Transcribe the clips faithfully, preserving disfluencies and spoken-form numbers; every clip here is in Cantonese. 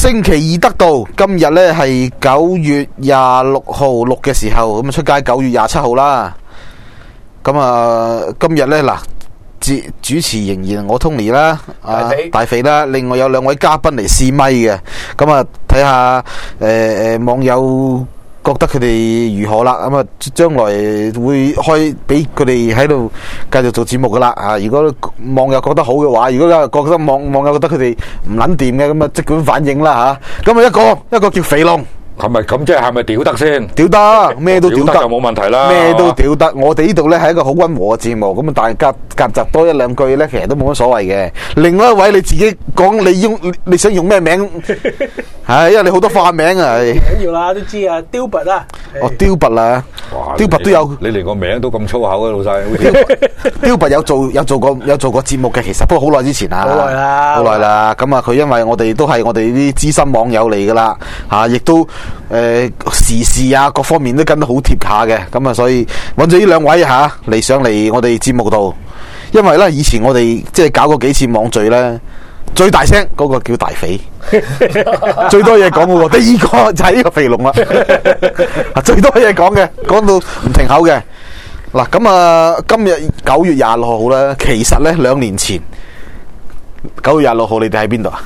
星期二得到，今日呢係九月廿六號錄嘅時候，咁啊出街九月廿七號啦。咁啊，今日呢嗱，主主持仍然我 Tony 啦， 大肥、 啊、大肥啦，另外有兩位嘉賓嚟試咪嘅，咁啊睇下誒誒網友覺得佢哋如何啦，咁啊將來會開俾佢哋喺度繼續做節目噶啦啊！如果網友覺得好嘅話，如果覺得網網友覺得佢哋唔撚掂嘅，咁啊即管反映啦吓。咁啊一個一個叫肥龍。 係咪咁即係係咪屌得先？ 屌得，咩都屌得， 就冇問題啦。 咩都屌得，我哋呢度呢係一個好溫和嘅節目，咁啊大家夾雜多一兩句呢，其實都冇乜所謂嘅。另外一位你自己講，你用你想用咩名？係因為你好多化名啊。 唔緊要啦，都知啊，雕拔啊。 哦，雕拔啊，雕拔都有。 你連個名都咁粗口嘅老細。 雕拔有做有做過有做過節目嘅，其實不過好耐之前啊。 好耐啦， 好耐啦。咁啊，佢因為我哋都係我哋啲資深網友嚟噶啦，吓亦都。誒、呃，時事啊，各方面都跟得好貼下嘅，咁啊，所以揾咗呢兩位吓嚟上嚟我哋節目度，因為咧以前我哋即係搞過幾次網聚咧，最大聲嗰個叫大肥，最多嘢講嘅，第二個就係呢個肥龍啦，最多嘢講嘅，講到唔停口嘅。嗱，咁啊，今日九月廿六號咧，其實咧兩年前九月廿六號你哋喺邊度啊？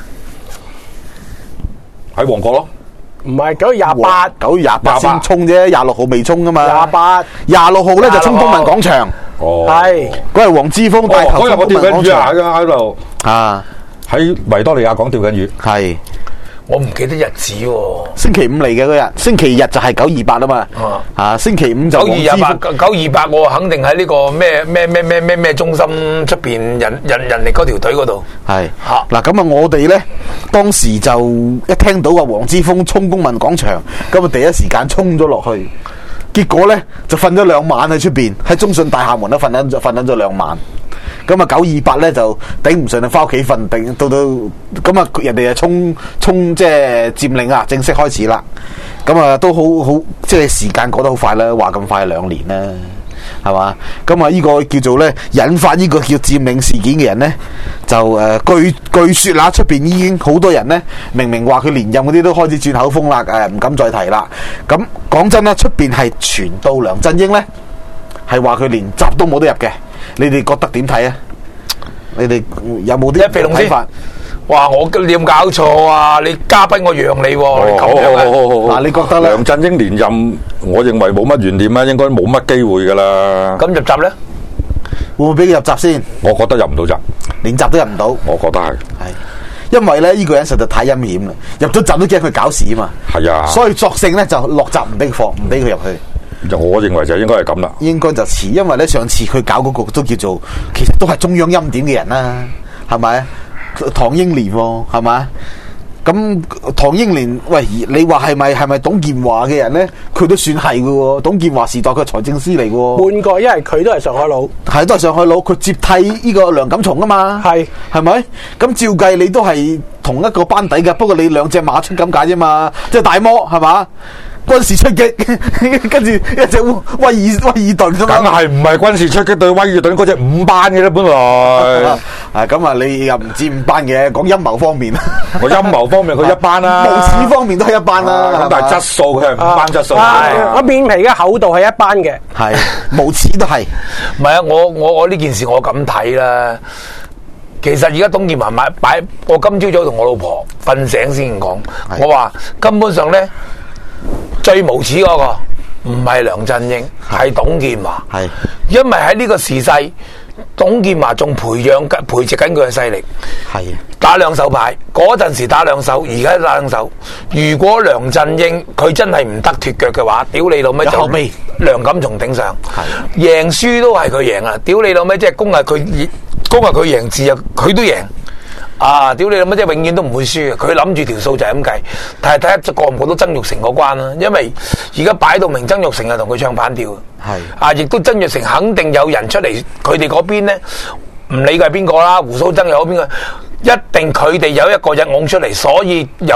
喺旺角咯。 唔係九月廿八， 九月廿八先衝啫，廿六號未衝噶嘛。 廿八， 廿六號咧就衝東民廣場。 哦， 係嗰日黃之鋒帶頭衝東民廣場喺度啊， 喺維多利亞港釣緊魚。 係， 我唔記得日子喎。 星期五嚟嘅嗰日，星期日就係九二八啊嘛。啊，星期五就九二八，九二八我肯定喺呢個咩咩咩咩咩咩中心出邊人人人力嗰條隊嗰度。 係嗱，咁啊，我哋咧當時就一聽到話黃之鋒衝公民廣場，咁啊第一時間衝咗落去，結果咧就瞓咗兩晚喺出邊，喺中信大廈門都瞓緊瞓緊咗兩晚。咁啊九二八咧就頂唔順，就翻屋企瞓定到到咁啊，人哋啊衝衝即係佔領啊，正式開始啦。咁啊都好好，即係時間過得好快啦，話咁快兩年啦。係嘛？咁啊，呢個叫做咧引發呢個叫佔領事件嘅人咧，就誒、呃、據據說啦，出邊已經好多人咧，明明話佢連任嗰啲都開始轉口風啦，誒、呃、唔敢再提啦。咁講真啦，出邊係傳到梁振英咧，係話佢連閘都冇得入嘅。你哋覺得點睇啊？你哋有冇啲睇法？ 哇！我你有冇搞錯啊？你嘉賓我讓你喎，咁樣啊？ 嗱，你覺得咧？ 梁振英連任，我認為冇乜懸念啦，應該冇乜機會噶啦。 咁入閘咧？ 會唔會俾佢入閘先？ 我覺得入唔到閘， 連閘都入唔到。我覺得係係，因為咧呢、這個人實在太陰險啦，入咗閘都驚佢搞事啊嘛。係啊，所以索性咧就落閘唔俾佢放，唔俾佢入去。 我認為就應該係咁啦。 應該就似，因為咧上次佢搞嗰個都叫做，其實都係中央欽點嘅人啦，係咪？唐英年係嘛？咁唐英年，喂，你話係咪係咪董建華嘅人咧？佢都算係嘅。董建華時代佢係財政司嚟嘅。 換個，因為佢都係上海佬， 係都係上海佬，佢接替呢個梁錦松啊嘛。係係咪？咁照計你都係同一個班底嘅，不過你兩隻馬出咁解啫嘛，即係大魔係嘛？軍事出擊，跟住一隻威爾威爾頓咁樣。 梗係唔係軍事出擊對威爾頓嗰隻五班嘅咧？本來啊咁啊，你又唔止五班嘅，講陰謀方面， 我陰謀方面佢一班啦， 無恥方面都係一班啦。 咁但係質素佢係五班質素。 我面皮嘅厚度係一班嘅， 係無恥都係。 唔係啊！我我我呢件事我咁睇啦。其實而家董建華買擺，我今朝早同我老婆瞓醒先講，我話根本上咧。最無恥嗰個唔係梁振英，係董建華。係，因為喺呢個時勢，董建華仲培養緊、培植緊佢嘅勢力。係打兩手牌，嗰陣時打兩手，而家打兩手。如果梁振英佢真係唔得脫腳嘅話，屌你老味就後尾梁錦松頂上，贏輸都係佢贏啊！屌你老味，即係攻係佢，攻係佢贏，字啊佢都贏。啊！屌你諗乜即係永遠都唔會輸嘅，佢諗住條數就係咁計，但係睇下過唔過到曾鈺成嗰關啦。因為而家擺到明曾鈺成係同佢唱反調，係啊，亦都曾鈺成肯定有人出嚟，佢哋嗰邊咧唔理佢係邊個啦，胡鬚曾又好邊個，一定佢哋有一個人拱出嚟，所以由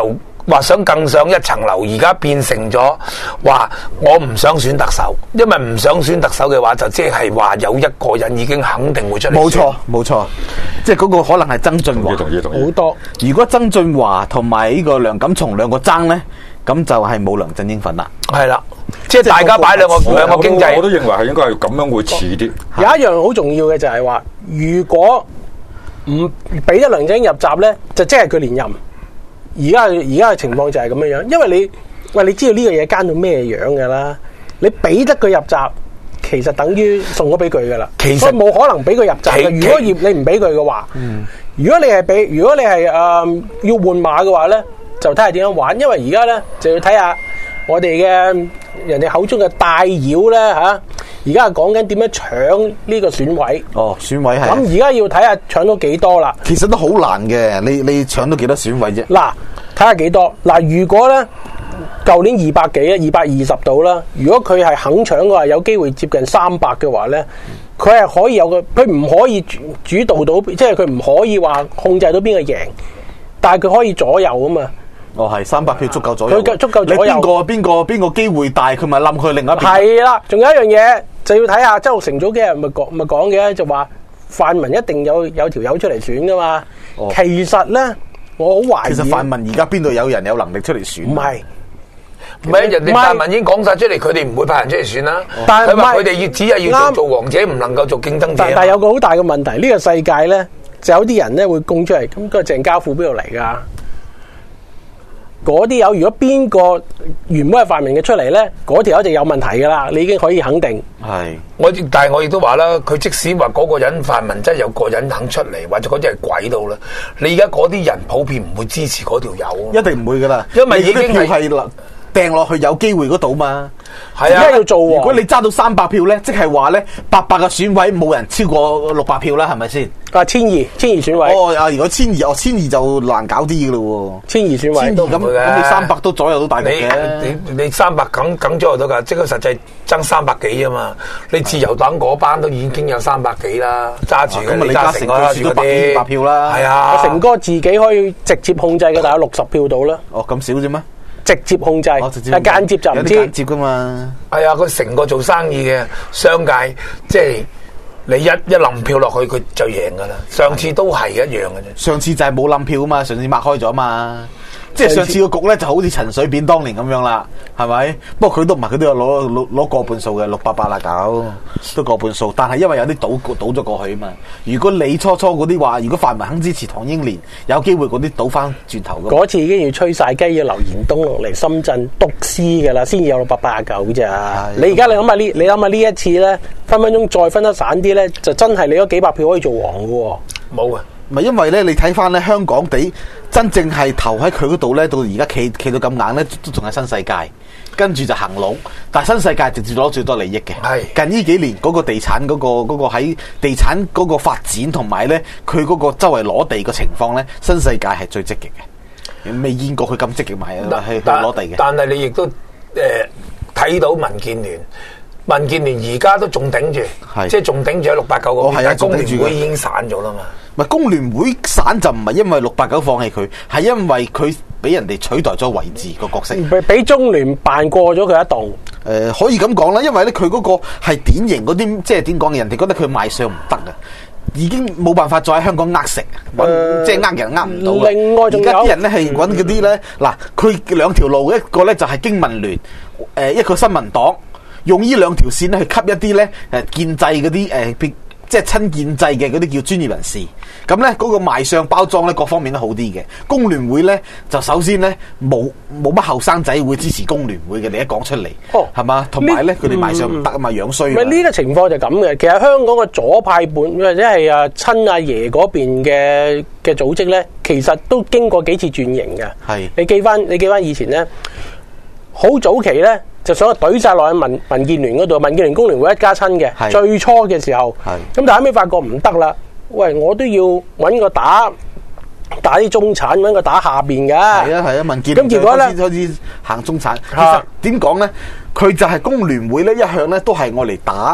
話想更上一層樓，而家變成咗話我唔想選特首，因為唔想選特首嘅話，就即係話有一個人已經肯定會出嚟。 冇錯，冇錯，即係嗰個可能係曾俊華。 同意同意好多。 如果曾俊華同埋呢個梁錦松兩個爭咧，咁就係冇梁振英份啦。 係啦，即係大家擺兩個兩個經濟。 我都認為係應該係咁樣會遲啲。 有一樣好重要嘅就係話，如果唔俾得梁振英入閘咧，就即係佢連任。而家而家嘅情況就係咁樣樣，因為你喂你知道呢個嘢奸到咩樣㗎啦，你俾得佢入閘，其實等於送咗俾佢㗎啦。 其實所以冇可能俾佢入閘嘅。 其如果葉你唔俾佢嘅話，嗯、如果你係俾，如果你係誒、呃、要換馬嘅話咧，就睇下點樣玩。因為而家咧就要睇下我哋嘅人哋口中嘅大妖咧嚇，而家係講緊點樣搶呢個選位。 哦，選位係。 咁而家要睇下搶到幾多啦。 其實都好難嘅，你你搶到幾多選位啫？ 嗱，睇下幾多。嗱，如果咧舊年二百幾啊，二百二十度啦。如果佢係肯搶嘅話，有機會接近三百嘅話咧，佢係可以有個，佢唔可以主主導到，即係佢唔可以話控制到邊個贏，但係佢可以左右啊嘛。 哦，係三百票足夠左右， 佢足夠左右。 你邊個邊個邊個機會大，佢咪冧佢另一邊。 係啦，仲有一樣嘢就要睇下周六成早幾日咪講咪講嘅，就話泛民一定有有條友出嚟選噶嘛。哦、其實咧，我好懷疑。 其實泛民而家邊度有人有能力出嚟選？ 唔係。 唔係人哋泛民已經講晒出嚟，佢哋唔會派人出嚟選啦。 但係佢話佢哋要只係要做做王者，唔能夠做競爭者。 但係有個好大嘅問題，呢、呢個世界咧就有啲人咧會供出嚟，咁、嗰個鄭家富邊度嚟㗎？嗰啲友如果邊個原本係泛民嘅出嚟咧，嗰條友就有問題㗎啦，你已經可以肯定。 係， 我但係我亦都話啦，佢即使話嗰個人泛民真係有個人肯出嚟，或者嗰啲係鬼到啦，你而家嗰啲人普遍唔會支持嗰條友， 一定唔會㗎啦， 因為已經係掟落去有機會嗰度嘛。 係啊， 要做喎。 如果你揸到三百票咧，即係話咧八百個選位冇人超過六百票啦，係咪先？ 啊，千二千二選位。 哦，啊，如果千二，哦，千二就難搞啲噶咯喎。 千二選位， 千二咁咁，你三百都左右到大局嘅。 你你你三百梗梗左右到㗎，即係實際爭三百幾啊嘛。你自由黨嗰班都已經有三百幾啦，揸住嘅李嘉誠揸住都百幾百票啦。 係啊， 成哥自己可以直接控制嘅，大概六十票到啦。 哦，咁少啫咩？ 直接控制， 哦、接但間接就唔知。 間接噶嘛。 係啊，佢成個做生意嘅商界，即係你一一冧票落去，佢就贏噶啦。上次都係一樣嘅啫。 上次就係冇冧票啊嘛，上次擘開咗嘛。即係上次個局咧就好似陳水扁當年咁樣啦，係咪？不過佢都唔係，佢都有攞攞攞過半數嘅，六百八啊九都過半數。但係因為有啲賭賭咗過去啊嘛。如果你初初嗰啲話，如果泛民肯支持唐英年，有機會嗰啲賭翻轉頭。 嗰次已經要吹晒雞，要劉延東落嚟深圳督師噶啦，先有六百八啊九咋。你而家你諗下呢？你諗下呢一次咧，分分鐘再分得散啲咧，就真係你嗰幾百票可以做王噶喎。 冇啊！ 唔係因為咧，你睇翻咧香港地真正係投喺佢嗰度咧，到而家企企到咁硬咧，都仲係新世界，跟住就行龍。但係新世界直接攞最多利益嘅。係近呢幾年嗰個地產嗰、嗰個、嗰個喺地產嗰個發展同埋咧，佢嗰個周圍攞地嘅情況咧，新世界係最積極嘅，未見過佢咁積極買去去攞地嘅。 但係你亦都誒睇、呃、到民建聯。民建聯而家都仲頂住，即係仲頂住喺六八九個，但係工聯會已經散咗啦嘛。 唔係工聯會散就唔係因為六八九放棄佢，係因為佢俾人哋取代咗位置個角色， 俾中聯辦過咗佢一檔。誒、 呃，可以咁講啦，因為咧佢嗰個係典型嗰啲，即係點講？人哋覺得佢賣相唔得啊，已經冇辦法再喺香港呃食，呃、即係呃人呃唔到。 另外仲有而家啲人咧係揾嗰啲咧，嗱、嗯，佢兩條路，一個咧就係經民聯，誒，一個新民黨。用呢兩條線咧去吸一啲咧誒建制嗰啲誒，即係親建制嘅嗰啲叫專業人士。咁咧嗰個賣相包裝咧各方面都好啲嘅。工聯會咧就首先咧冇冇乜後生仔會支持工聯會嘅，你一講出嚟，哦，係嘛？同埋咧佢哋賣相唔得啊嘛，樣衰。咪呢個情況就咁嘅。其實香港嘅左派本或者係啊親阿爺嗰邊嘅嘅組織咧，其實都經過幾次轉型嘅。係你記翻你記翻以前咧，好早期咧。就想懟晒落去民民建聯嗰度，民建聯工聯會一家親嘅。最初嘅時候，咁但係後尾發覺唔得啦。喂，我都要揾個打打啲中產，揾個打下邊嘅。係啊係啊，民建聯咁結果咧開始行中產。其實點講咧？佢就係工聯會咧，一向咧都係愛嚟打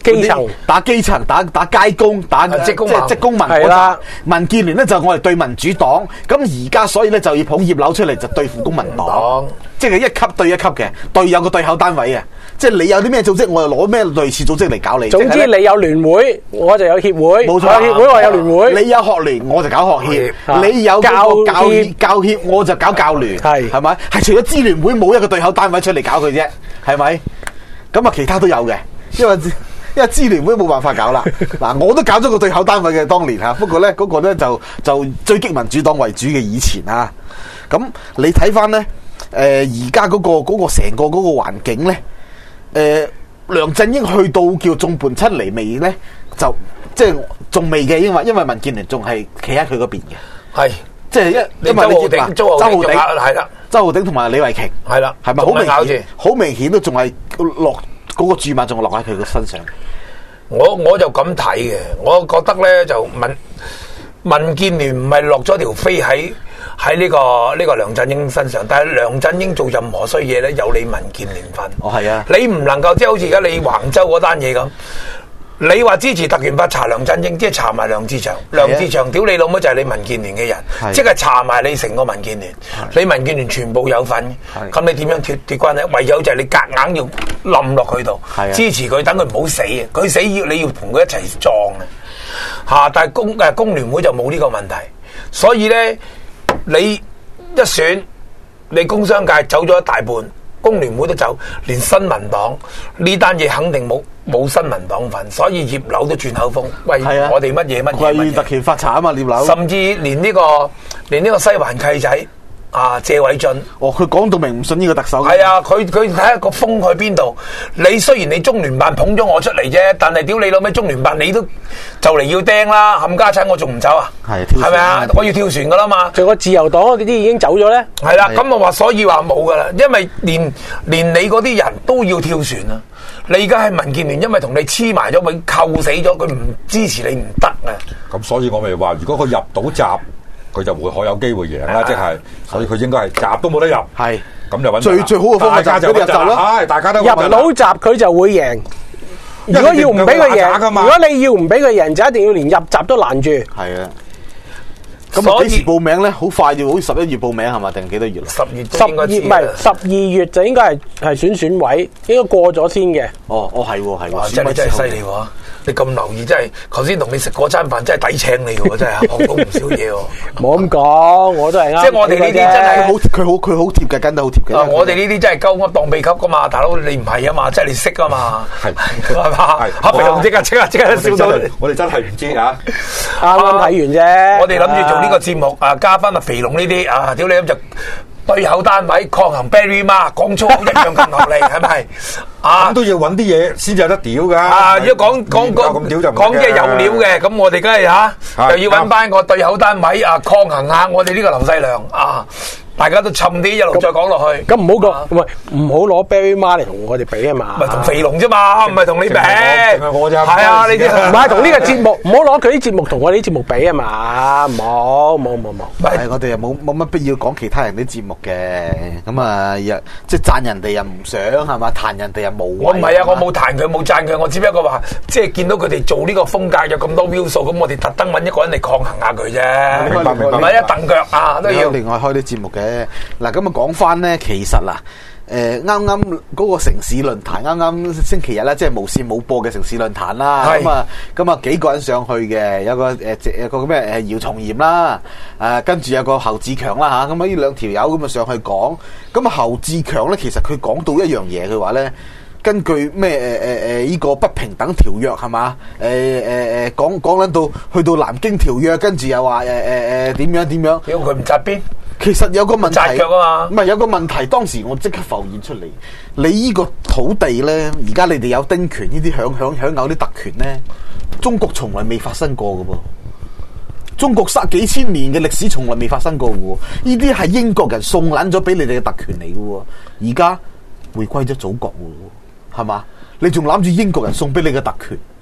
基層打基層打打街工打職工即係職工民係啦。 民建聯咧就我哋對民主黨，咁而家所以咧就要捧葉劉出嚟就對付公民黨，即係一級對一級嘅，對有個對口單位嘅，即係你有啲咩組織，我就攞咩類似組織嚟搞你。 總之你有聯會，我就有協會。 冇錯， 有協會我有聯會。 你有學聯，我就搞學協；你有教教教協，我就搞教聯。係係咪？係除咗支聯會冇一個對口單位出嚟搞佢啫，係咪？咁啊，其他都有嘅，因為。因為支聯會冇辦法搞啦，嗱我都搞咗個對口單位嘅當年嚇，不過咧嗰個咧就就追擊民主黨為主嘅以前啊，咁你睇翻咧，誒而家嗰個嗰個成個嗰個環境咧，誒梁振英去到叫眾叛親離未咧，就即係仲未嘅，因為因為民建聯仲係企喺佢嗰邊嘅， 係即係一因為你知嘛，周浩鼎係啦，周浩鼎同埋李慧瓊係啦，係咪好明顯？好明顯都仲係落嗰個注碼仲落喺佢嘅身上。 我我就咁睇嘅，我覺得咧就民民建聯唔係落咗條飛喺喺呢個呢個梁振英身上，但係梁振英做任何衰嘢咧有你民建聯份。 哦，係啊， 你唔能夠即係好似而家你橫州嗰單嘢咁，你話支持特權法查梁振英，即係查埋梁志祥，梁志祥屌你老母就係你民建聯嘅人，即係查埋你成個民建聯，你民建聯全部有份，咁你點樣脱脱關係？唯有就係你夾硬要冧落佢度，支持佢，等佢唔好死啊！佢死要你要同佢一齊撞啊！吓，但係工誒工聯會就冇呢個問題，所以咧你一選，你工商界走咗一大半。工聯會都走，連新民黨呢單嘢肯定冇冇新民黨份，所以葉劉都轉口風，喂，啊、我哋乜嘢乜嘢乜嘢特權發查啊嘛，葉劉， 甚至連呢、這個連呢個西環契仔啊謝偉俊， 哦，佢講到明唔信呢個特首， 係啊，佢佢睇下個風去邊度？你雖然你中聯辦捧咗我出嚟啫，但係屌你老味中聯辦你都就嚟要釘啦，冚家鏟我仲唔走啊？係係咪啊？我要跳船噶啦嘛！ 仲有個自由黨嗰啲已經走咗咧。 係啦，咁我話所以話冇噶啦，因為連連你嗰啲人都要跳船啊！你而家係民建聯，因為同你黐埋咗，佢扣死咗，佢唔支持你唔得啊！ 咁所以我咪話，如果佢入到閘，佢就會可有機會贏啦，即係，所以佢應該係閘都冇得入，係咁就穩最最好嘅方法就係入閘咯，係大家都入到閘佢就會贏。如果要唔俾佢贏，如果你要唔俾佢贏，就一定要連入閘都攔住。係啊。 咁啊，幾時報名咧？好快要，好似十一月報名係嘛？定幾多月啦？ 十月十月唔係十二月就應該係係選選委，應該過咗先嘅。 哦哦係喎係喎， 真係真係犀利喎！你咁留意，真係頭先同你食嗰餐飯真係抵請你喎！真係學到唔少嘢喎。 冇咁講，我都係啱。 即係我哋呢啲真係好，佢好佢好貼嘅，跟得好貼嘅。 啊！我哋呢啲真係鳩噏當秘笈噶嘛，大佬你唔係啊嘛，即係你識啊嘛，係係嘛？黑肥龍即刻即刻即刻笑到， 我哋真係唔知啊！ 啱啱睇完啫。 我哋諗住做呢個節目啊，加翻阿肥龍呢啲啊，屌你咁就對口單位抗衡 Barry 媽講粗口一樣咁落嚟，係咪啊？ 咁都要揾啲嘢先至有得屌噶。 啊，如果講講講講嘅有料嘅，咁我哋梗係吓，又要揾翻個對口單位啊，抗衡下我哋呢個劉細良啊。大家都沉啲，一路再講落去。 咁唔好講，唔係唔好攞 Barry 媽嚟同我哋比啊嘛。 咪同肥龍啫嘛，唔係同你比。 淨係我啫。 係啊，你啲唔係同呢個節目，唔好攞佢啲節目同我哋啲節目比啊嘛。冇冇冇冇。 係我哋又冇冇乜必要講其他人啲節目嘅。咁啊，又即係讚人哋又唔想係嘛，彈人哋又冇。 我唔係啊，我冇彈佢，冇讚佢，我只不過話，即係見到佢哋做呢個風格有咁多 view 數，咁我哋特登揾一個人嚟抗衡下佢啫。 明白明白。 唔係一蹬腳啊，都要另外開啲節目嘅。嗱，咁啊講翻咧，其實嗱，誒啱啱嗰個城市論壇，啱啱星期日咧，即係無線冇播嘅城市論壇啦。咁啊，咁啊幾個人上去嘅，有個誒有個咩誒姚松炎啦，誒跟住有個侯志強啦嚇，咁啊呢兩條友咁啊上去講，咁啊侯志強咧，其實佢講到一樣嘢，佢話咧，根據咩誒誒誒依個不平等條約係嘛？誒誒誒講講緊到去到南京條約，跟住又話誒誒誒點樣點樣？ 屌佢唔紮邊？ 其實有個問題， 紮腳啊嘛， 唔係有個問題。當時我即刻浮現出嚟，你依個土地咧，而家你哋有丁權呢啲享享享有啲特權咧，中國從來未發生過嘅噃。中國三幾千年嘅歷史從來未發生過嘅喎，呢啲係英國人送撚咗俾你哋嘅特權嚟嘅喎。而家回歸咗祖國喎，係嘛？你仲攬住英國人送俾你嘅特權？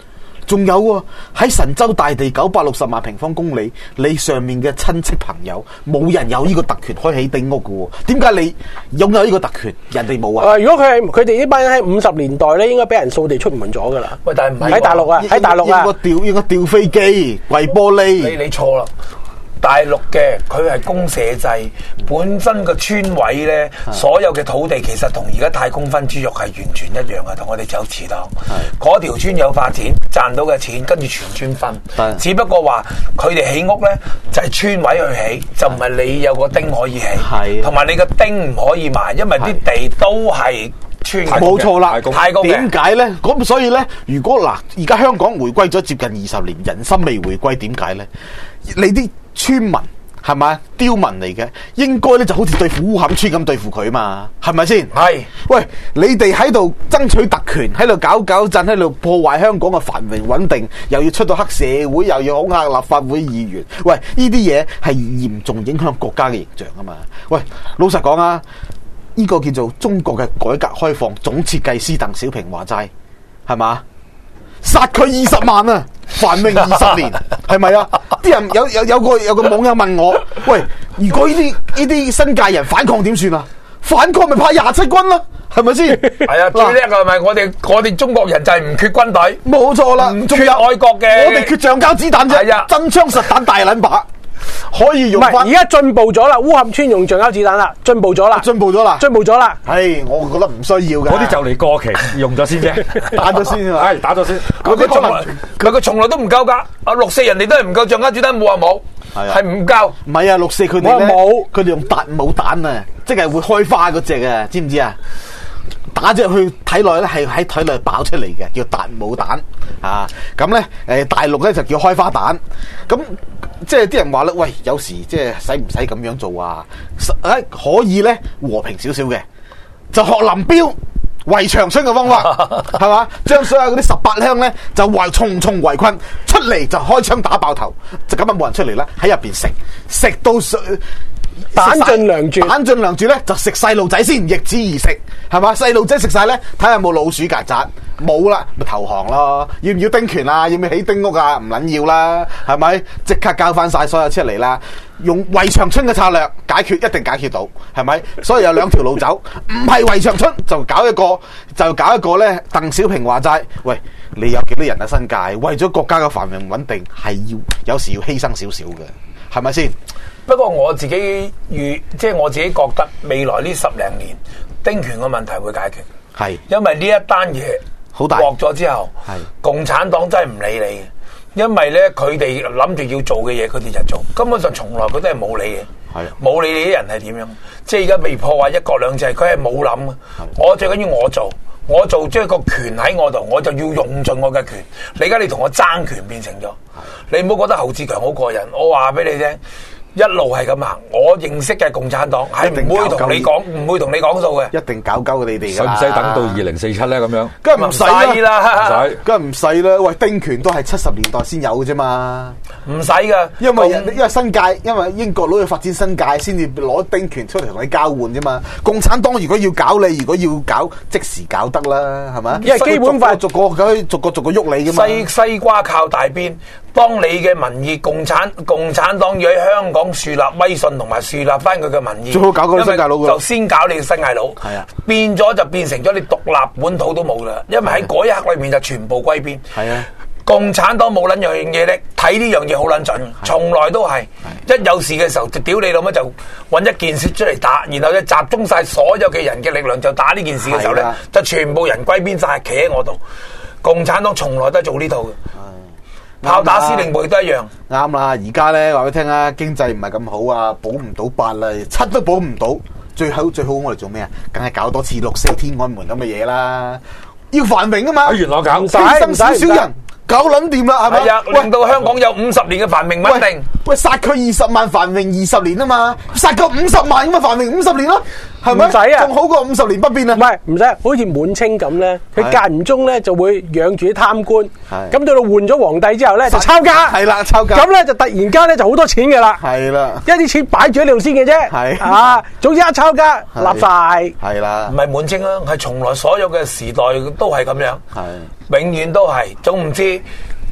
仲有喎，喺神州大地九百六十萬平方公里，你上面嘅親戚朋友冇人有呢個特權開起丁屋嘅喎，點解你擁有呢個特權，人哋冇啊？ 誒，如果佢係佢哋呢班人喺五十年代咧，應該俾人掃地出門咗噶啦。 喂，但係唔係喺大陸啊，喺大陸啊， 應該掉應該掉飛機、跪玻璃。 你你錯啦！大陸嘅佢係公社制，本身個村委咧，所有嘅土地其實同而家太公分豬肉係完全一樣嘅，同我哋走祠堂。嗰條村有發展，賺到嘅錢跟住全村分。只不過話佢哋起屋咧，就係村委去起，就唔係你有個丁可以起。同埋你個丁唔可以賣，因為啲地都係村。 冇錯啦， 太公嘅。 點解咧？咁所以咧，如果嗱，而家香港回歸咗接近二十年，人心未回歸，點解咧？你啲村民係咪刁民嚟嘅？應該咧就好似對付烏坎村咁對付佢嘛，係咪先？ 係。 喂，你哋喺度爭取特權，喺度搞搞震，喺度破壞香港嘅繁榮穩定，又要出到黑社會，又要恐嚇立法會議員。喂，呢啲嘢係嚴重影響國家嘅形象啊嘛。喂，老實講啊，呢個叫做中國嘅改革開放總設計師鄧小平話齋，係嘛？殺佢二十萬啊！繁榮二十年，係咪啊？啲人有有有個有個網友問我：喂，如果呢啲呢啲新界人反抗點算啊？反抗咪派廿七軍咯，係咪先？ 係啊，最叻嘅係咪我哋我哋中國人就係唔缺軍隊， 冇錯啦， 唔缺愛國嘅， 我哋缺橡膠子彈啫， 係啊， 真槍實彈大撚把。可以用翻， 而家進步咗啦，烏坎村用橡膠子彈啦，進步咗啦， 進步咗啦， 進步咗啦。 係，我覺得唔需要嘅。 嗰啲就嚟過期，用咗先啫， 打咗先啊， 係打咗先。 佢佢從來佢佢從來都唔夠噶，啊六四人哋都係唔夠橡膠子彈，冇話冇，係唔夠。 唔係啊，六四佢哋咧冇，佢哋用達姆彈啊，即係會開花嗰隻啊，知唔知啊？打咗入去體內咧，係喺體內爆出嚟嘅，叫達姆彈啊！咁咧，誒大陸咧就叫開花彈。咁即係啲人話咧，喂，有時即係使唔使咁樣做啊？誒可以咧和平少少嘅，就學林彪圍長春嘅方法，係嘛？將所有嗰啲十八鄉咧就圍重重圍困，出嚟就開槍打爆頭，就咁啊冇人出嚟啦，喺入邊食食到彈盡糧絕， 彈盡糧絕咧就食細路仔先，易子而食，係嘛？細路仔食晒咧，睇下有冇老鼠曱甴，冇啦，咪投降咯。要唔要丁權啊？要唔要起丁屋啊？唔撚要啦，係咪？即刻交翻晒所有出嚟啦！用圍長春嘅策略解決，一定解決到，係咪？所以有兩條路走，唔係圍長春就搞一個，就搞一個咧。鄧小平話齋，喂，你有幾多人喺新界？為咗國家嘅繁榮穩定，係要有時要犧牲少少嘅，係咪先？ 不過我自己預，即係我自己覺得未來呢十零年丁權嘅問題會解決， 係因為呢一單嘢好大獲咗之後，係共產黨真係唔理你嘅，因為咧佢哋諗住要做嘅嘢，佢哋就做，根本上從來佢都係冇理嘅，係冇理你啲人係點樣，即係而家未破壞一國兩制，佢係冇諗嘅，我最緊要我做。我做即係個權喺我度，我就要用盡我嘅權。你而家你同我爭權變成咗，你唔好覺得侯志強好過癮。我話俾你聽，一路係咁行。我認識嘅共產黨係唔會同你講，唔會同你講數嘅。 一定搞鳩你哋㗎。 使唔使等到二零四七咧？咁樣梗係唔使啦， 唔使， 梗係唔使啦。喂，丁權都係七十年代先有嘅啫嘛， 唔使噶。 因為因為新界，因為英國佬要發展新界，先至攞丁權出嚟同你交換啫嘛。共產黨如果要搞你，如果要搞，即時搞得啦，係咪？ 因為基本法逐個逐個逐個逐個喐你噶嘛。 西西瓜靠大邊，當你嘅民意，共產共產黨要喺香港樹立威信同埋樹立翻佢嘅民意， 最好搞嗰啲新界佬， 就先搞你嘅新界佬。係啊，變咗就變成咗你獨立本土都冇啦，因為喺嗰一刻裏面就全部歸邊。係啊，共產黨冇撚樣嘢咧，睇呢樣嘢好撚準，從來都係一有事嘅時候就屌你老母，就揾一件事出嚟打，然後就集中晒所有嘅人嘅力量就打呢件事嘅時候咧，就全部人歸邊晒，企喺我度。共產黨從來都係做呢套嘅。炮打司令部都一樣， 啱啦！而家咧話俾你聽啊，經濟唔係咁好啊，保唔到八啦，七都保唔到，最好最好我哋做咩啊？梗係搞多次六四天安門咁嘅嘢啦，要繁榮啊嘛！ 喺元朗搞， 犧牲少少人，搞撚掂啦，係咪？ 係啊，令到香港有五十年嘅繁榮穩定。 喂，殺佢二十萬繁榮二十年啊嘛，殺夠五十萬咁啊繁榮五十年咯。係咪？唔使啊，仲好過五十年不變啊！ 唔係唔使，好似滿清咁咧，佢間唔中咧就會養住啲貪官，咁到到換咗皇帝之後咧就抄家， 係啦，抄家， 咁咧就突然間咧就好多錢嘅啦， 係啦， 一啲錢擺住喺度先嘅啫，係啊，總之一抄家立晒， 係啦， 唔係滿清啊，係從來所有嘅時代都係咁樣，係永遠都係，總唔知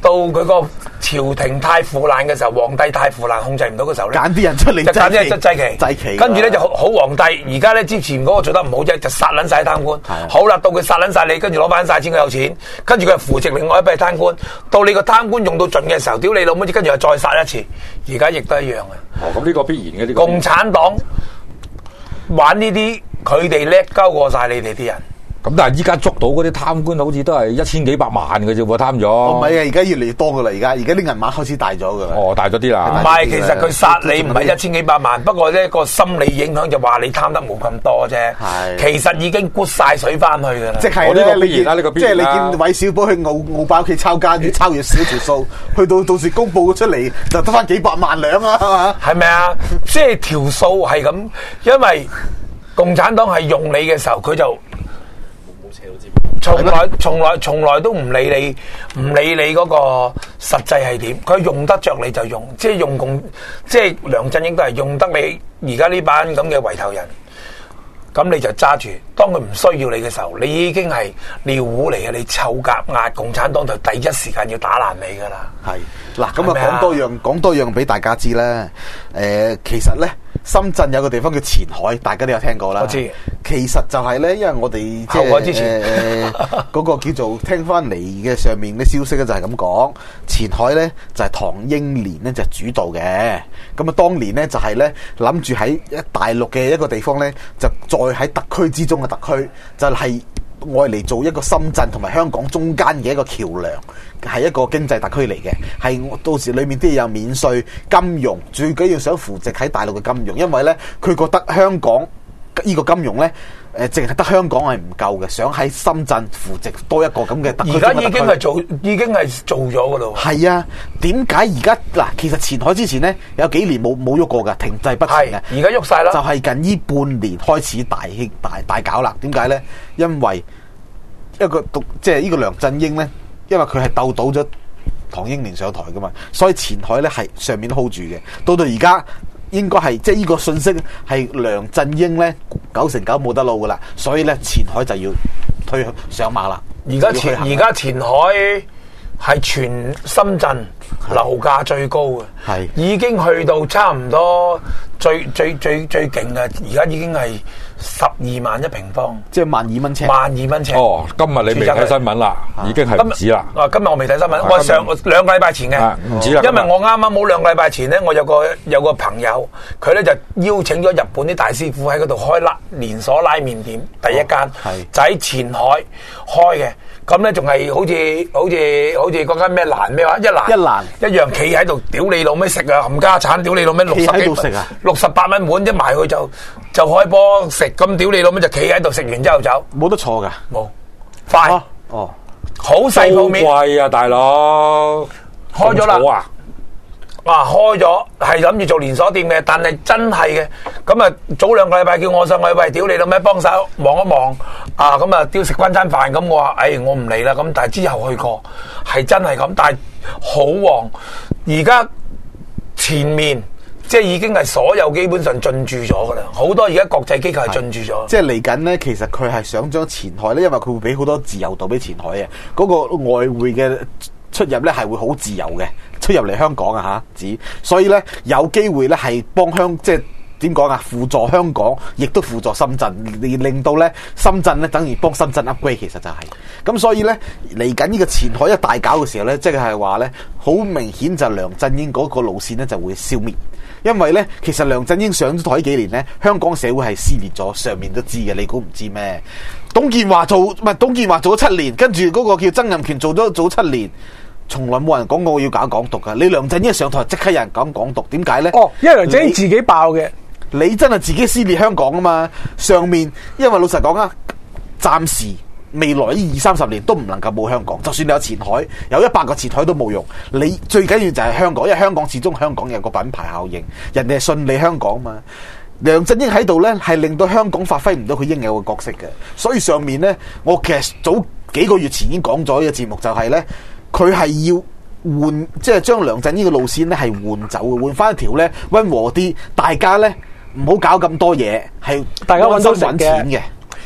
到佢個朝廷太腐爛嘅時候，皇帝太腐爛控制唔到嘅時候咧， 揀啲人出嚟， 就揀啲人祭旗， 祭旗。 跟住咧就好好皇帝。而家咧之前嗰個做得唔好啫，就殺撚晒貪官。好啦，到佢殺撚晒你，跟住攞翻晒錢，佢有錢，跟住佢扶植另外一批貪官。到你個貪官用到盡嘅時候，屌你老母，跟住又再殺一次。而家亦都一樣嘅。 哦，咁呢個必然嘅呢個。 共產黨玩呢啲，佢哋叻鳩過晒你哋啲人。 咁但係依家捉到嗰啲貪官，好似都係一千幾百萬嘅啫喎，貪咗。 唔係啊，而家越嚟越多噶啦，而家而家啲銀碼開始大咗噶啦。 哦，大咗啲啦。 唔係，其實佢殺你唔係一千幾百萬，不過呢個心理影響就話你貪得冇咁多啫。係，其實已經沽晒水翻去噶啦。 即係呢個必然啦，呢個必然啦。即係你見韋小寶去澳澳巴屋企抄家，越抄越少條數，去到到時公佈咗出嚟就得翻幾百萬兩啊，係嘛？ 係咪啊？即係條數係咁，因為共產黨係用你嘅時候，佢就。從來從來從來都唔理你，唔理你嗰個實際係點，佢用得着你就用，即係用共，即係梁振英都係用得你而家呢班咁嘅圍頭人，咁你就揸住。當佢唔需要你嘅時候，你已經係尿壺嚟嘅，你臭甲壓共產黨就第一時間要打爛你噶啦。 係嗱，咁啊講多樣講多樣俾大家知啦。誒、呃，其實咧。深圳有個地方叫前海，大家都有聽過啦。 我知， 其實就係咧，因為我哋即係之前誒嗰個叫做聽翻嚟嘅上面嘅消息咧，就係咁講。前海咧就係唐英年咧就主導嘅。咁啊，當年咧就係咧諗住喺一大陸嘅一個地方咧，就再喺特區之中嘅特區，就係愛嚟做一個深圳同埋香港中間嘅一個橋梁。係一個經濟特區嚟嘅，係到時裏面啲嘢有免稅、金融，最緊要想扶植喺大陸嘅金融，因為咧佢覺得香港呢個金融咧，誒淨係得香港係唔夠嘅，想喺深圳扶植多一個咁嘅特區。 而家已經係做，已經係做咗噶咯。 係啊，點解而家嗱？其實前海之前咧有幾年冇冇喐過噶，停滯不前嘅。 而家喐晒啦， 就係近呢半年開始大興大大搞啦。點解咧？因為一個獨即係呢個梁振英咧。因為佢係鬥倒咗唐英年上台噶嘛，所以前海咧係上面都 hold 住嘅。到到而家應該係即係呢個信息係梁振英咧九成九冇得撈噶啦，所以咧前海就要推上馬啦。 而家前而家前海係全深圳樓價最高嘅，係已經去到差唔多最最最最勁嘅，而家已經係十二萬一平方， 即係萬二蚊尺。 萬二蚊尺。 哦，今日你未睇新聞啦，已經係唔止啦。 啊，今日我未睇新聞，我上兩個禮拜前嘅， 唔止啦。 因為我啱啱冇兩個禮拜前咧，我有個有個朋友，佢咧就邀請咗日本啲大師傅喺嗰度開拉連鎖拉麵店，第一間就喺前海開嘅。咁咧仲係好似好似好似嗰間咩蘭咩話一蘭一蘭一樣企喺度屌你老味食啊，冚家產屌你老味六十幾六十八蚊碗，一埋去就就開波食，咁屌你老味就企喺度食完之後走， 冇得坐噶， 冇快哦，哦好細鋪面， 好貴啊大佬， 開咗啦。哇！開咗係諗住做連鎖店嘅，但係真係嘅咁啊！早兩個禮拜叫我上去，喂，屌你老咩幫手望一望啊！咁啊，屌食翻餐飯咁，我話誒、哎，我唔嚟啦。咁但係之後去過係真係咁，但係好旺。而家前面即係已經係所有基本上進駐咗噶啦，好多而家國際機構係進駐咗。 即係嚟緊咧，其實佢係想將前海咧，因為佢會俾好多自由度俾前海嘅嗰、那個外匯嘅出入咧係會好自由嘅。出入嚟香港啊吓，指所以咧有機會咧係幫香即係點講啊，輔助香港，亦都輔助深圳，令到咧深圳咧等於幫深圳 upgrade， 其實就係、是、咁。所以咧嚟緊呢個前海一大搞嘅時候咧，即係話咧好明顯就梁振英嗰個路線咧就會消滅，因為咧其實梁振英上咗台幾年咧，香港社會係撕裂咗，上面都知嘅，你估唔知咩？董建華做唔係董建華做咗七年，跟住嗰個叫曾蔭權做咗做咗七年。從來冇人講過要搞港獨噶，你梁振英上台即刻有人講港獨，點解咧？ 哦，因為梁振英自己爆嘅， 你真係自己撕裂香港啊嘛！上面因為老實講啊，暫時未來呢二三十年都唔能夠冇香港，就算你有前海，有一百個前海都冇用。你最緊要就係香港，因為香港始終香港有個品牌效應，人哋係信你香港嘛。梁振英喺度咧，係令到香港發揮唔到佢應有嘅角色嘅，所以上面咧，我其實早幾個月前已經講咗呢個節目，就係咧。佢係要換，即係將梁振英嘅路線咧係換走嘅，換翻一條咧溫和啲，大家咧唔好搞咁多嘢，係大家揾到揾錢嘅。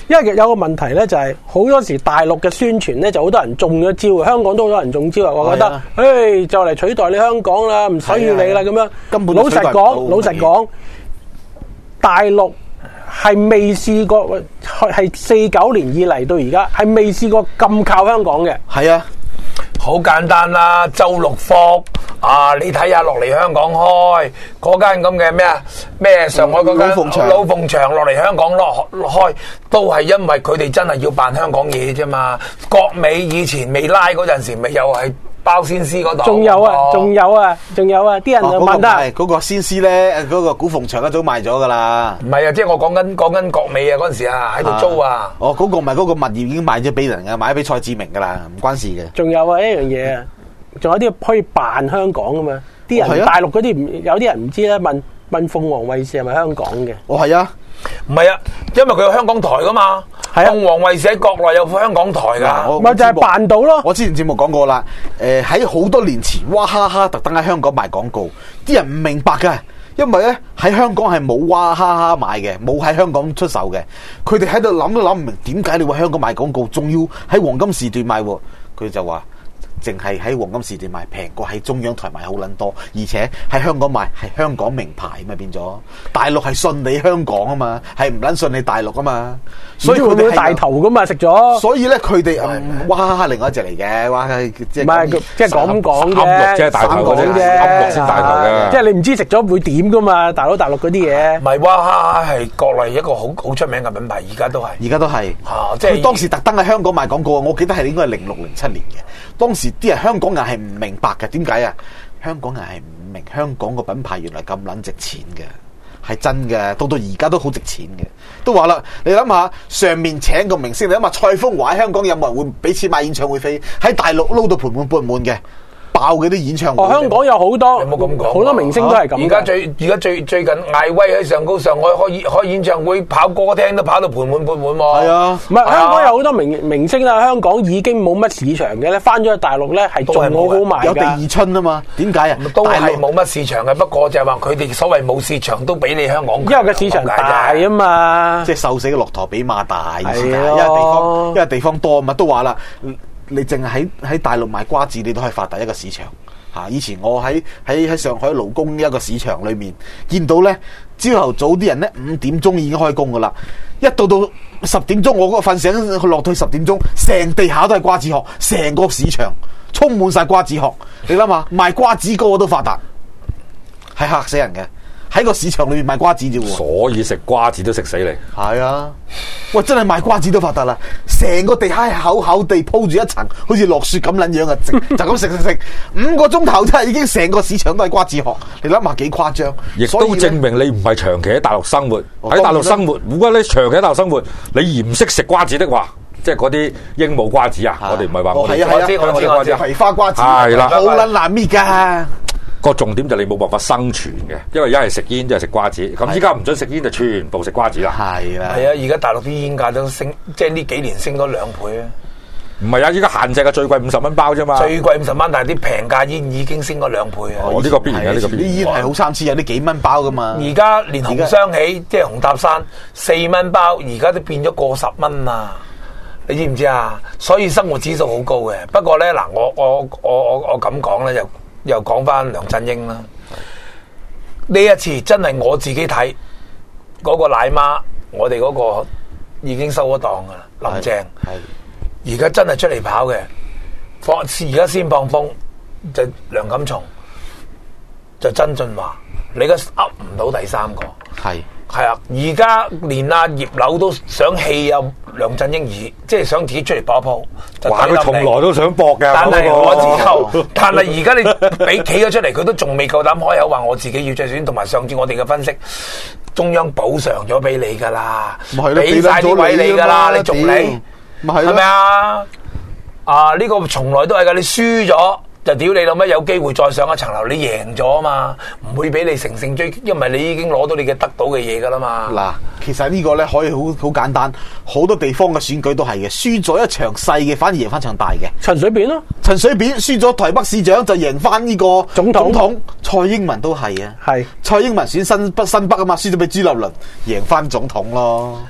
因為有個問題咧，就係好多時大陸嘅宣傳咧，就好多人中咗招，香港都好多人中招啊！我覺得，誒就嚟取代你香港啦，唔使要你啦咁樣。根本老實講，老實講，大陸係未試過，係四九年以嚟到而家係未試過咁靠香港嘅。 係啊。 好簡單啦，周六福啊！你睇下落嚟香港開嗰間咁嘅咩啊咩上海嗰間老鳳場落嚟香港落開，都係因為佢哋真係要辦香港嘢啫嘛。國美以前未拉嗰陣時，咪又係包先師嗰度。 仲有啊，仲有啊，仲有啊！啲人就問得係嗰個先師咧，嗰個古鳳場一早賣咗噶啦。 唔係啊，即係我講緊講緊國美啊嗰陣時啊，喺度租啊。 哦，嗰個唔係嗰個物業已經賣咗俾人噶，賣咗俾蔡志明噶啦，唔關事嘅。 仲有啊，一樣嘢啊，仲有啲可以扮香港噶嘛？啲人大陸嗰啲唔有啲人唔知咧，問問鳳凰衛視係咪香港嘅？ 哦，係啊。 唔係啊，因為佢有香港台噶嘛，鳳凰衛視喺國內有香港台噶， 咪就係扮到咯。 我之前節目講過啦，誒喺好多年前，娃哈哈特登喺香港賣廣告，啲人唔明白嘅，因為咧喺香港係冇娃哈哈賣嘅，冇喺香港出售嘅，佢哋喺度諗都諗唔明，點解你會香港賣廣告，仲要喺黃金時段賣？佢就話。淨係喺黃金時段賣平過喺中央台賣好撚多，而且喺香港賣係香港名牌咪變咗，大陸係信你香港啊嘛，係唔撚信你大陸啊嘛，所以佢哋大頭噶嘛食咗， 所以咧佢哋哇另外一隻嚟嘅，哇即係唔係即係咁講嘅， 即係大頭嘅啫，啱先大頭嘅， 即係你唔知食咗會點噶嘛，大佬大陸嗰啲嘢， 唔係哇哈哈係國內一個好好出名嘅品牌，而家都係， 而家都係， 啊即係當時特登喺香港賣廣告，我記得係應該係零六零七年嘅，當時。啲人香港人係唔明白嘅，點解啊？香港人係唔明香港個品牌原來咁撚值錢嘅，係真嘅，到到而家都好值錢嘅。都話啦，你諗下上面請個明星，你諗下蔡楓華喺香港有冇人會俾錢買演唱會飛？喺大陸撈到盆滿缽滿嘅。爆嘅啲演唱會， 哦，香港有好多， 你冇咁講， 好多明星都係咁。 而家最而家最最近艾威喺上高上海開演開演唱會，跑歌廳都跑到盆滿缽滿喎。 係啊， 唔係香港有好多明明星啦，香港已經冇乜市場嘅咧，翻咗去大陸咧係仲好好賣㗎。 有第二春啊嘛，點解啊？ 都係冇乜市場嘅，不過就係話佢哋所謂冇市場都比你香港， 因為個市場大啊嘛， 即係瘦死嘅駱駝比馬大，意思係因為地方因為地方多啊嘛，都話啦，你淨係喺喺大陸賣瓜子，你都係發達一個市場。以前我喺喺喺上海勞工一個市場裏面見到咧，朝頭早啲人咧五點鐘已經開工噶啦，一到到十點鐘，我嗰個瞓醒落到十點鐘，成地下都係瓜子殼，成個市場充滿晒瓜子殼。你諗下，賣瓜子個個都發達，係嚇死人嘅。喺個市場裏面賣瓜子啫喎， 所以食瓜子都食死你。 係啊，喂，真係賣瓜子都發達啦！成個地下係厚厚地鋪住一層，好似落雪咁撚樣啊！就咁食食食，五個鐘頭真係已經成個市場都係瓜子殼。你諗下幾誇張？ 亦都證明你唔係長期喺大陸生活。喺大陸生活，如果你長期喺大陸生活，你而唔識食瓜子的話，即係嗰啲鸚鵡瓜子啊！我哋唔係話我哋瓜子，我知我知， 葵花瓜子係啦， 好撚難搣㗎。 個重點就你冇辦法生存嘅，因為一係食煙，一係食瓜子。咁依家唔准食煙，就全部食瓜子啦。 係啦， 係啊！而家大陸啲煙價都升，即係呢幾年升咗兩倍啊！ 唔係啊！依家限制嘅最貴五十蚊包啫嘛。 最貴五十蚊，但係啲平價煙已經升咗兩倍啊！ 哦，呢個必然嘅，呢個必然。 啲煙係好參差，有啲幾蚊包噶嘛。 而家連紅雙喜，即係紅塔山四蚊包，而家都變咗過十蚊啊！你知唔知啊？所以生活指數好高嘅。不過咧，嗱，我我我我我咁講咧，又又講翻梁振英啦。呢一次真係我自己睇嗰、那個奶媽，我哋嗰個已經收咗檔噶啦，林鄭。係而家真係出嚟跑嘅，放而家先放風就梁錦松，就曾俊華，你而家噏唔到第三個。係係啊，而家連阿葉劉都想棄啊梁振英，而即係想自己出嚟搏一鋪。 話佢從來都想搏嘅， 但係我之後，但係而家你俾企咗出嚟，佢都仲未夠膽開口話我自己要再選。同埋上次我哋嘅分析，中央補償咗俾你噶啦，俾晒啲位你噶啦，你仲理係咪啊？啊呢個從來都係噶，你輸咗。就屌你老乜有機會再上一層樓，你贏咗啊嘛，唔會俾你乘勝追擊，因為你已經攞到你嘅得到嘅嘢噶啦嘛。 嗱，其實呢個咧可以好好簡單，好多地方嘅選舉都係嘅，輸咗一場細嘅，反而贏翻場大嘅。 陳水扁咯， 陳水扁輸咗台北市長就贏翻呢個總統。總統蔡英文都係啊，係蔡英文選新北新北啊嘛，輸咗俾朱立倫，贏翻總統咯。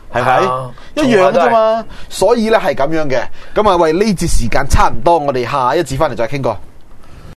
係咪？一樣啫嘛。所以咧係咁樣嘅。咁啊，喂，呢節時間差唔多，我哋下一節翻嚟再傾過。